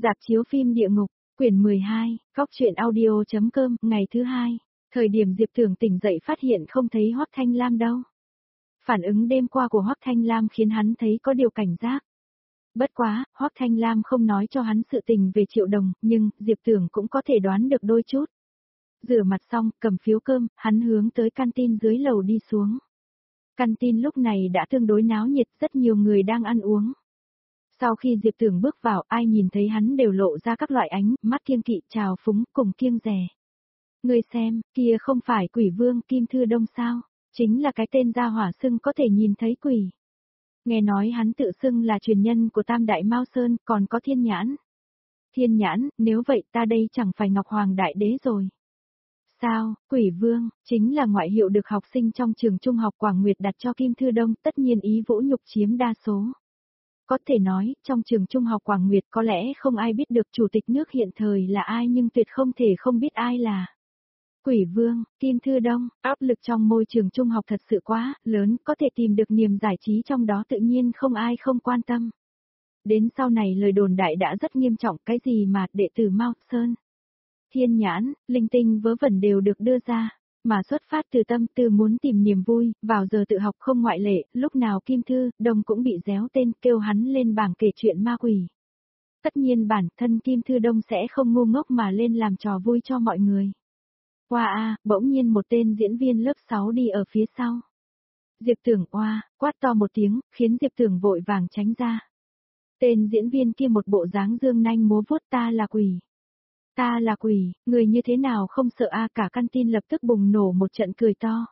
Rạp chiếu phim Địa Ngục, quyển 12, Góc truyện audio.com, ngày thứ 2. Thời điểm Diệp Tưởng tỉnh dậy phát hiện không thấy Hoắc Thanh Lam đâu. Phản ứng đêm qua của Hoắc Thanh Lam khiến hắn thấy có điều cảnh giác. Bất quá, Hoắc Thanh Lam không nói cho hắn sự tình về Triệu Đồng, nhưng Diệp Tưởng cũng có thể đoán được đôi chút. Rửa mặt xong, cầm phiếu cơm, hắn hướng tới canteen dưới lầu đi xuống. Canteen lúc này đã tương đối náo nhiệt, rất nhiều người đang ăn uống. Sau khi Diệp Tưởng bước vào, ai nhìn thấy hắn đều lộ ra các loại ánh mắt kiêng kỵ, trào phúng cùng kiêng dè. Ngươi xem, kia không phải Quỷ Vương Kim Thư Đông sao? Chính là cái tên gia hỏa xưng có thể nhìn thấy quỷ. Nghe nói hắn tự xưng là truyền nhân của Tam Đại Mao Sơn, còn có Thiên Nhãn. Thiên Nhãn, nếu vậy ta đây chẳng phải Ngọc Hoàng Đại Đế rồi. Sao, Quỷ Vương, chính là ngoại hiệu được học sinh trong trường trung học Quảng Nguyệt đặt cho Kim Thư Đông, tất nhiên ý vũ nhục chiếm đa số. Có thể nói, trong trường trung học Quảng Nguyệt có lẽ không ai biết được chủ tịch nước hiện thời là ai nhưng tuyệt không thể không biết ai là. Quỷ Vương, Kim Thư Đông, áp lực trong môi trường trung học thật sự quá lớn, có thể tìm được niềm giải trí trong đó tự nhiên không ai không quan tâm. Đến sau này lời đồn đại đã rất nghiêm trọng, cái gì mà đệ tử Mao Sơn, Thiên Nhãn, linh tinh vớ vẩn đều được đưa ra, mà xuất phát từ tâm tư muốn tìm niềm vui, vào giờ tự học không ngoại lệ, lúc nào Kim Thư Đông cũng bị réo tên kêu hắn lên bảng kể chuyện ma quỷ. Tất nhiên bản thân Kim Thư Đông sẽ không ngu ngốc mà lên làm trò vui cho mọi người. Oa bỗng nhiên một tên diễn viên lớp 6 đi ở phía sau. Diệp Tưởng oa, quát to một tiếng, khiến Diệp Tưởng vội vàng tránh ra. Tên diễn viên kia một bộ dáng dương nanh múa vuốt ta là quỷ. Ta là quỷ, người như thế nào không sợ cả canteen lập tức bùng nổ một trận cười to.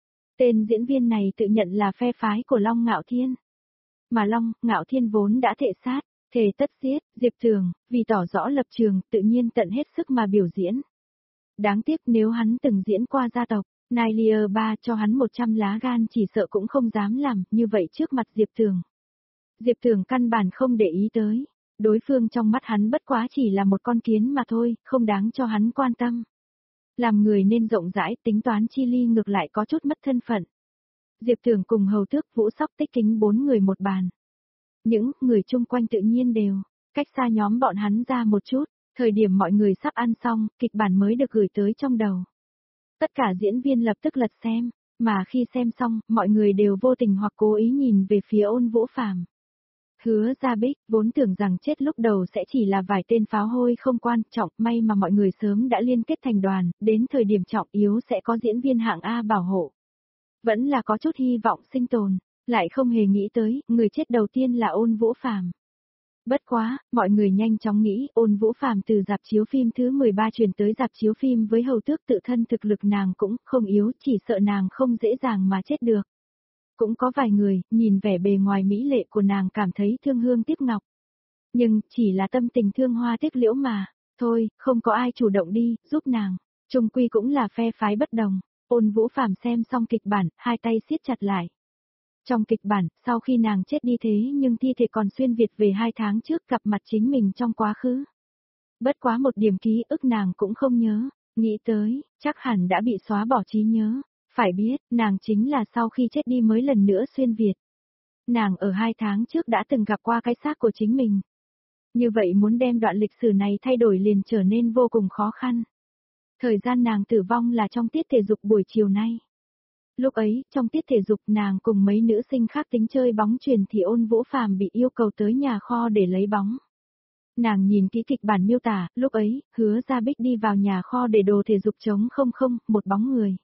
Tên diễn viên này tự nhận là phe phái của Long Ngạo Thiên. Mà Long, Ngạo Thiên vốn đã thệ sát, thề tất giết, Diệp Tưởng, vì tỏ rõ lập trường, tự nhiên tận hết sức mà biểu diễn. Đáng tiếc nếu hắn từng diễn qua gia tộc, Nailier Ba cho hắn 100 lá gan chỉ sợ cũng không dám làm như vậy trước mặt Diệp Tưởng. Diệp Tưởng căn bản không để ý tới. Đối phương trong mắt hắn bất quá chỉ là một con kiến mà thôi, không đáng cho hắn quan tâm. Làm người nên rộng rãi, tính toán chi ly ngược lại có chút mất thân phận. Diệp Tưởng cùng Hầu Tước Vũ Sóc Tích Kính 4 người một bàn. Những người chung quanh tự nhiên đều cách xa nhóm bọn hắn ra một chút, thời điểm mọi người sắp ăn xong, kịch bản mới được gửi tới trong đầu. Tất cả diễn viên lập tức lật xem, mà khi xem xong, mọi người đều vô tình hoặc cố ý nhìn về phía Ôn Vũ Phàm. Hứa Gia Bích, vốn tưởng rằng chết lúc đầu sẽ chỉ là vài tên pháo hôi không quan trọng, may mà mọi người sớm đã liên kết thành đoàn, đến thời điểm trọng yếu sẽ có diễn viên hạng A bảo hộ. Vẫn là có chút hy vọng sinh tồn, lại không hề nghĩ tới, người chết đầu tiên là Ôn Vũ Phàm. Bất quá, mọi người nhanh chóng nghĩ, Ôn Vũ Phàm từ rạp chiếu phim thứ 13 chuyển tới rạp chiếu phim với Hầu Tước tự thân thực lực nàng cũng không yếu, chỉ sợ nàng không dễ dàng mà chết được. Cũng có vài người, nhìn vẻ bề ngoài mỹ lệ của nàng cảm thấy thương hương tiếc ngọc. Nhưng, chỉ là tâm tình thương hoa tiếc liễu mà, thôi, không có ai chủ động đi, giúp nàng. Chung quy cũng là phe phái bất đồng. Ôn Vũ Phàm xem xong kịch bản, hai tay siết chặt lại. Trong kịch bản, sau khi nàng chết đi thế nhưng thi thể còn xuyên Việt về 2 tháng trước gặp mặt chính mình trong quá khứ. Bất quá một điểm ký ức nàng cũng không nhớ, nghĩ tới, chắc hẳn đã bị xóa bỏ trí nhớ. Phải biết, nàng chính là sau khi chết đi mới lần nữa xuyên Việt. Nàng ở 2 tháng trước đã từng gặp qua cái xác của chính mình. Như vậy muốn đem đoạn lịch sử này thay đổi liền trở nên vô cùng khó khăn. Thời gian nàng tử vong là trong tiết thể dục buổi chiều nay. Lúc ấy, trong tiết thể dục nàng cùng mấy nữ sinh khác tính chơi bóng chuyền thì Ôn Vũ Phàm bị yêu cầu tới nhà kho để lấy bóng. Nàng nhìn kỹ kịch bản miêu tả, lúc ấy, Hứa Gia Bích đi vào nhà kho để đồ thể dục trống không, một bóng người.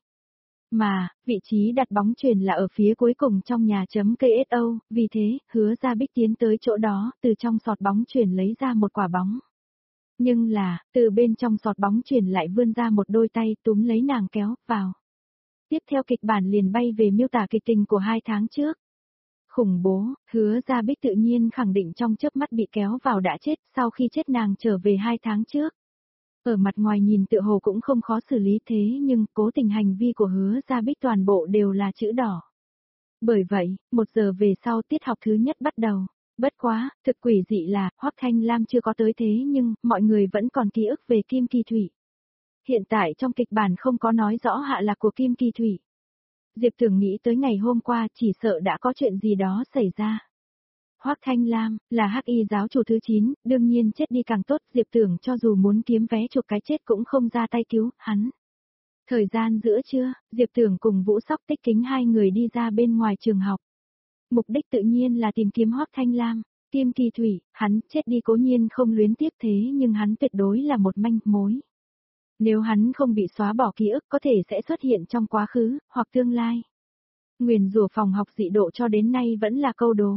Mà, vị trí đặt bóng chuyền là ở phía cuối cùng trong nhà KSO, vì thế, Hứa Gia Bích tiến tới chỗ đó, từ trong sọt bóng chuyền lấy ra một quả bóng. Nhưng là, từ bên trong sọt bóng chuyền lại vươn ra một đôi tay túm lấy nàng kéo vào. Tiếp theo kịch bản liền bay về miêu tả kịch tình của 2 tháng trước. Khủng bố, Hứa Gia Bích tự nhiên khẳng định trong chớp mắt bị kéo vào đã chết sau khi chết nàng trở về 2 tháng trước. Ở mặt ngoài nhìn tựa hồ cũng không khó xử lý thế nhưng cố tình hành vi của Hứa Gia Bích toàn bộ đều là chữ đỏ. Bởi vậy, 1 giờ về sau tiết học thứ nhất bắt đầu. Bất quá, thực quỷ dị là Hoắc Thanh Lam chưa có tới thế nhưng mọi người vẫn còn ký ức về Kim Kỳ Thủy. Hiện tại trong kịch bản không có nói rõ hạ lạc của Kim Kỳ Thủy. Diệp Tưởng nghĩ tới ngày hôm qua chỉ sợ đã có chuyện gì đó xảy ra. Hoắc Thanh Lam, là Hắc Y giáo chủ thứ 9, đương nhiên chết đi càng tốt, Diệp Tưởng cho dù muốn kiếm vé chuộc cái chết cũng không ra tay cứu hắn. Thời gian giữa trưa, Diệp Tưởng cùng Vũ Sóc Tích Kính hai người đi ra bên ngoài trường học. Mục đích tự nhiên là tìm kiếm Hoắc Thanh Lam. Kim Kỳ Thủy, hắn chết đi cố nhiên không luyến tiếc thế nhưng hắn tuyệt đối là một manh mối. Nếu hắn không bị xóa bỏ ký ức có thể sẽ xuất hiện trong quá khứ, hoặc tương lai. Nguyền rủa phòng học dị độ cho đến nay vẫn là câu đố.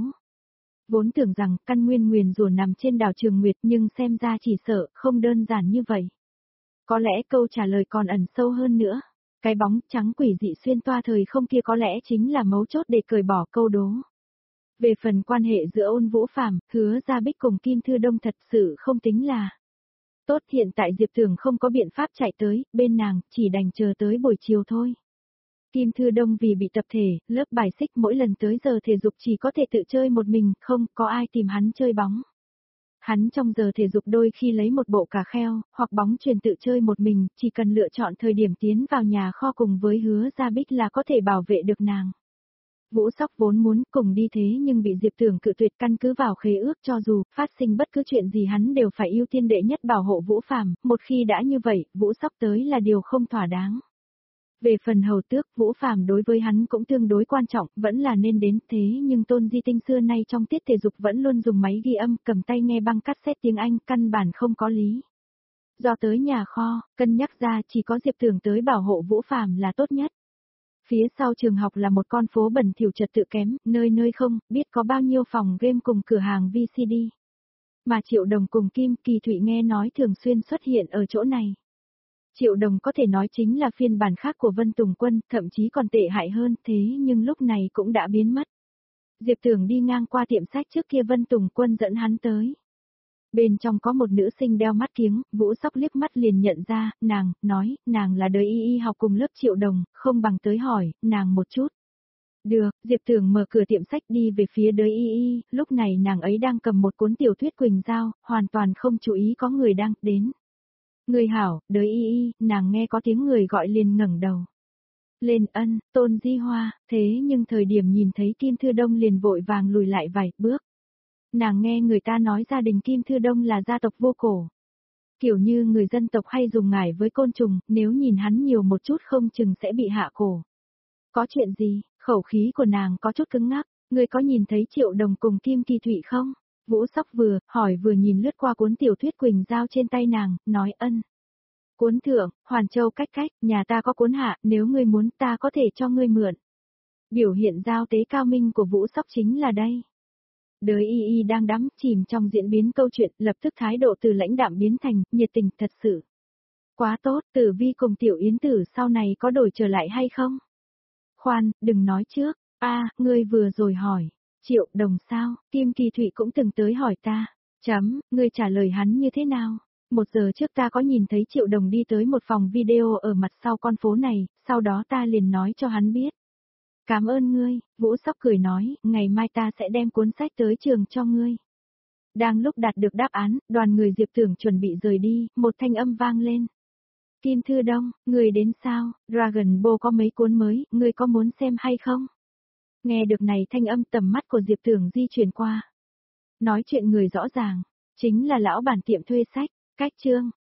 Vốn tưởng rằng căn nguyên nguyền rủa nằm trên đảo Trường Nguyệt nhưng xem ra chỉ sợ không đơn giản như vậy. Có lẽ câu trả lời còn ẩn sâu hơn nữa. Cái bóng trắng quỷ dị xuyên toa thời không kia có lẽ chính là mấu chốt để cởi bỏ câu đố. Về phần quan hệ giữa Ôn Vũ Phàm, Hứa Gia Bích cùng Kim Thư Đông thật sự không tính là tốt, hiện tại Diệp Tưởng không có biện pháp chạy tới, bên nàng, chỉ đành chờ tới buổi chiều thôi. Kim Thư Đông vì bị tập thể, lớp bài xích mỗi lần tới giờ thể dục chỉ có thể tự chơi một mình, không có ai tìm hắn chơi bóng. Hắn trong giờ thể dục đôi khi lấy một bộ cà kheo, hoặc bóng chuyền tự chơi một mình, chỉ cần lựa chọn thời điểm tiến vào nhà kho cùng với Hứa Gia Bích là có thể bảo vệ được nàng. Vũ Sóc vốn muốn cùng đi thế nhưng bị Diệp Tưởng cự tuyệt, căn cứ vào khế ước cho dù phát sinh bất cứ chuyện gì hắn đều phải ưu tiên đệ nhất bảo hộ Vũ Phàm, một khi đã như vậy, Vũ Sóc tới là điều không thỏa đáng. Về phần hầu tước, Vũ Phàm đối với hắn cũng tương đối quan trọng, vẫn là nên đến, thế nhưng Tôn Di Tinh xưa nay trong tiết thể dục vẫn luôn dùng máy ghi âm, cầm tay nghe băng cassette tiếng Anh, căn bản không có lý. Do tới nhà kho, cân nhắc ra chỉ có Diệp Tưởng tới bảo hộ Vũ Phàm là tốt nhất. Phía sau trường học là một con phố bẩn thỉu trật tự kém, nơi nơi không biết có bao nhiêu phòng game cùng cửa hàng VCD. Mà Triệu Đồng cùng Kim Kỳ Thụy nghe nói thường xuyên xuất hiện ở chỗ này. Triệu Đồng có thể nói chính là phiên bản khác của Vân Tùng Quân, thậm chí còn tệ hại hơn, thế nhưng lúc này cũng đã biến mất. Diệp Tưởng đi ngang qua tiệm sách trước kia Vân Tùng Quân dẫn hắn tới. Bên trong có một nữ sinh đeo mắt kiếng, Vũ Sóc liếc mắt liền nhận ra, nói, nàng là đời y học cùng lớp Triệu Đồng, không bằng tới hỏi, nàng một chút. Được, Diệp Tưởng mở cửa tiệm sách đi về phía đời y, lúc này nàng ấy đang cầm một cuốn tiểu thuyết Quỳnh Giao, hoàn toàn không chú ý có người đang đến. Người hảo, đời y, nàng nghe có tiếng người gọi liền ngẩng đầu. Lên ân, Tôn Di Hoa, thế nhưng thời điểm nhìn thấy Kim Thư Đông liền vội vàng lùi lại vài bước. Nàng nghe người ta nói gia đình Kim Thư Đông là gia tộc vô cổ. Kiểu như người dân tộc hay dùng ngải với côn trùng, nếu nhìn hắn nhiều một chút không chừng sẽ bị hạ cổ. Có chuyện gì, khẩu khí của nàng có chút cứng ngắc, người có nhìn thấy Triệu Đồng cùng Kim Kỳ Thụy không? Vũ Sóc vừa hỏi vừa nhìn lướt qua cuốn tiểu thuyết Quỳnh Giao trên tay nàng, nói ân. Cuốn thượng, Hoàn Châu cách, nhà ta có cuốn hạ, nếu ngươi muốn ta có thể cho ngươi mượn. Biểu hiện giao tế cao minh của Vũ Sóc chính là đây. Đời y đang đắm chìm trong diễn biến câu chuyện, lập tức thái độ từ lãnh đạm biến thành nhiệt tình thật sự. Quá tốt, Tử Vi cùng Tiểu Yến Tử sau này có đổi trở lại hay không? Khoan, đừng nói trước, ngươi vừa rồi hỏi, Triệu Đồng sao, Kim Kỳ Thụy cũng từng tới hỏi ta, ngươi trả lời hắn như thế nào? 1 giờ trước ta có nhìn thấy Triệu Đồng đi tới một phòng video ở mặt sau con phố này, sau đó ta liền nói cho hắn biết. Cảm ơn ngươi, Vũ Sóc cười nói, ngày mai ta sẽ đem cuốn sách tới trường cho ngươi. Đang lúc đạt được đáp án, đoàn người Diệp Tưởng chuẩn bị rời đi, một thanh âm vang lên. Kim Thư Đông, người đến sao, Dragon Ball có mấy cuốn mới, ngươi có muốn xem hay không? Nghe được này thanh âm tầm mắt của Diệp Tưởng di chuyển qua. Nói chuyện người rõ ràng, chính là lão bản tiệm thuê sách, cách chương.